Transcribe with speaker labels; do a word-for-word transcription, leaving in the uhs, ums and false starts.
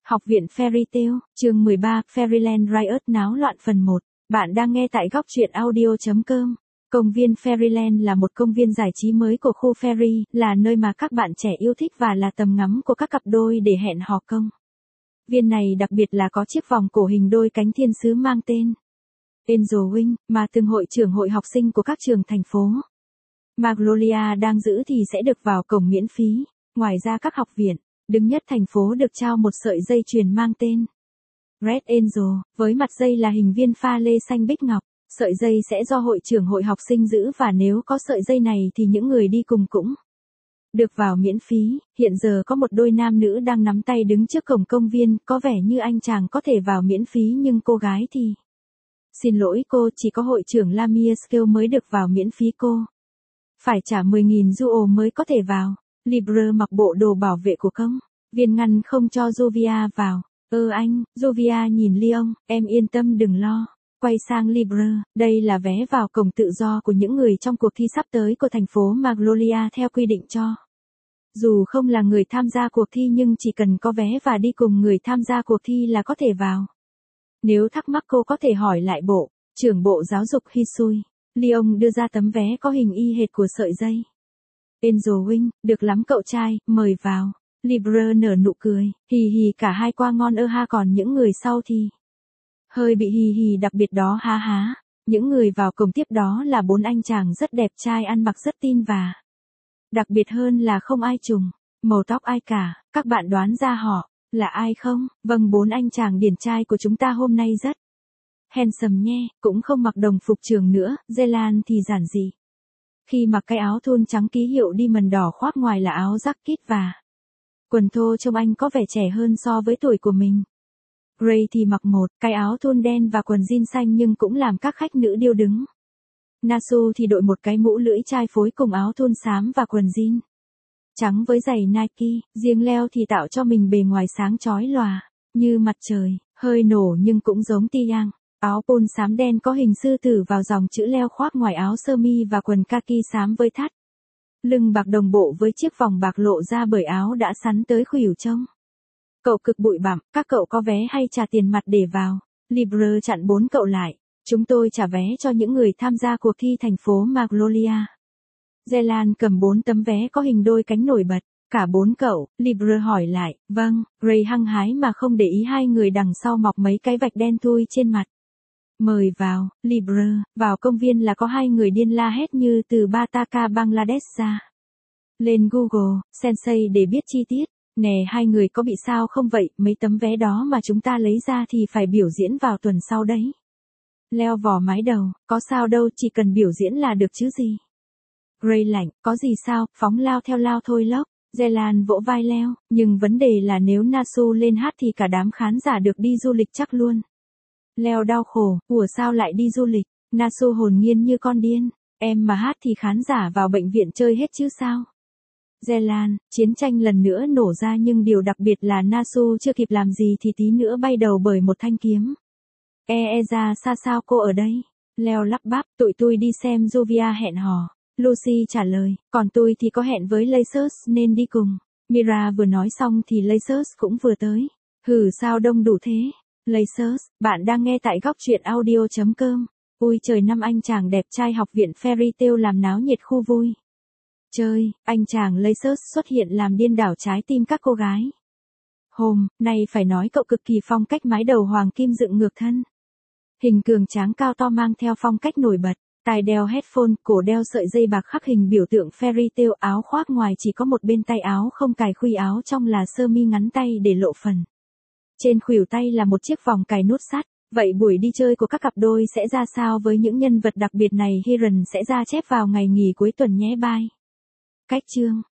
Speaker 1: Học viện Fairy Tail, chương mười ba, Fairyland Riot náo loạn phần một. Bạn đang nghe tại góc truyện audio chấm com. Công viên Fairyland là một công viên giải trí mới của khu Fairy, là nơi mà các bạn trẻ yêu thích và là tầm ngắm của các cặp đôi để hẹn hò công. Viên này đặc biệt là có chiếc vòng cổ hình đôi cánh thiên sứ mang tên Angel Wing, mà từng hội trưởng hội học sinh của các trường thành phố Magnolia đang giữ thì sẽ được vào cổng miễn phí. Ngoài ra các học viện đứng nhất thành phố được trao một sợi dây chuyền mang tên Red Angel, với mặt dây là hình viên pha lê xanh bích ngọc. Sợi dây sẽ do hội trưởng hội học sinh giữ và nếu có sợi dây này thì những người đi cùng cũng được vào miễn phí. Hiện giờ có một đôi nam nữ đang nắm tay đứng trước cổng công viên, có vẻ như anh chàng có thể vào miễn phí nhưng cô gái thì... Xin lỗi cô, chỉ có hội trưởng Lamia Scale mới được vào miễn phí cô. Phải trả mười nghìn Juo mới có thể vào. Libre mặc bộ đồ bảo vệ của công viên ngăn không cho Jovia vào. Ơ anh, Jovia nhìn Leon, em yên tâm đừng lo. Quay sang Libre, đây là vé vào cổng tự do của những người trong cuộc thi sắp tới của thành phố Magnolia theo quy định cho. Dù không là người tham gia cuộc thi nhưng chỉ cần có vé và đi cùng người tham gia cuộc thi là có thể vào. Nếu thắc mắc cô có thể hỏi lại bộ trưởng bộ giáo dục Hisui. Leon đưa ra tấm vé có hình y hệt của sợi dây. Angel Wing, được lắm cậu trai, mời vào. Libre nở nụ cười, hì hì cả hai qua ngon ơ ha, còn những người sau thì hơi bị hì hì đặc biệt đó há há. Những người vào cổng tiếp đó là bốn anh chàng rất đẹp trai ăn mặc rất tin và đặc biệt hơn là không ai trùng màu tóc ai cả. Các bạn đoán ra họ là ai không? Vâng, bốn anh chàng điển trai của chúng ta hôm nay rất handsome nhé, cũng không mặc đồng phục trường nữa. Zelan thì giản dị khi mặc cái áo thun trắng ký hiệu Diamond đỏ khoác ngoài là áo jacket và quần thô, trông anh có vẻ trẻ hơn so với tuổi của mình. Gray thì mặc một cái áo thun đen và quần jean xanh nhưng cũng làm các khách nữ điêu đứng. Nasu thì đội một cái mũ lưỡi chai phối cùng áo thun xám và quần jean trắng với giày Nike. Riêng Leo thì tạo cho mình bề ngoài sáng chói lòa như mặt trời, hơi nổ nhưng cũng giống Tiang. Áo polo xám đen có hình sư tử vào dòng chữ Leo khoác ngoài áo sơ mi và quần kaki xám với thắt lưng bạc đồng bộ với chiếc vòng bạc lộ ra bởi áo đã sắn tới khuỷu trông cậu cực bụi bặm. Các cậu có vé hay trả tiền mặt để vào? Libre chặn bốn cậu lại. Chúng tôi trả vé cho những người tham gia cuộc thi thành phố Magnolia. Zelan cầm bốn tấm vé có hình đôi cánh nổi bật. Cả bốn cậu. Libre hỏi lại. Vâng. Ray hăng hái mà không để ý hai người đằng sau mọc mấy cái vạch đen thui trên mặt. Mời vào. Libre. Vào công viên là có hai người điên la hét như từ Bataka Bangladesh ra. Lên Google Sensei để biết chi tiết. Nè, hai người có bị sao không vậy? Mấy tấm vé đó mà chúng ta lấy ra thì phải biểu diễn vào tuần sau đấy. Leo vò mái đầu, có sao đâu, chỉ cần biểu diễn là được chứ gì. Gray lạnh, có gì sao, phóng lao theo lao thôi lốc. Zelan vỗ vai Leo, nhưng vấn đề là nếu Nasu lên hát thì cả đám khán giả được đi du lịch chắc luôn. Leo đau khổ, ủa sao lại đi du lịch? Nasu hồn nhiên như con điên, em mà hát thì khán giả vào bệnh viện chơi hết chứ sao? Zelan, chiến tranh lần nữa nổ ra nhưng điều đặc biệt là Nasu chưa kịp làm gì thì tí nữa bay đầu bởi một thanh kiếm. E e ra xa sao cô ở đây? Leo lắp bắp, tụi tôi đi xem Jovia hẹn hò. Lucy trả lời, còn tôi thì có hẹn với Lacers nên đi cùng. Mira vừa nói xong thì Lacers cũng vừa tới. Hừ sao đông đủ thế? Lacers, bạn đang nghe tại góc truyện audio chấm com. Ui trời, năm anh chàng đẹp trai học viện Fairy Tail làm náo nhiệt khu vui chơi. Anh chàng Lacers xuất hiện làm điên đảo trái tim các cô gái. Hôm nay phải nói cậu cực kỳ phong cách, mái đầu hoàng kim dựng ngược thân. Hình cường tráng cao to mang theo phong cách nổi bật. Tai đeo headphone, cổ đeo sợi dây bạc khắc hình biểu tượng Fairy Tail. Áo khoác ngoài chỉ có một bên tay áo không cài khuy, áo trong là sơ mi ngắn tay để lộ phần trên khuỷu tay là một chiếc vòng cài nút sắt. Vậy buổi đi chơi của các cặp đôi sẽ ra sao với những nhân vật đặc biệt này? Hiren sẽ ra chép vào ngày nghỉ cuối tuần nhé. Bye. Cách chương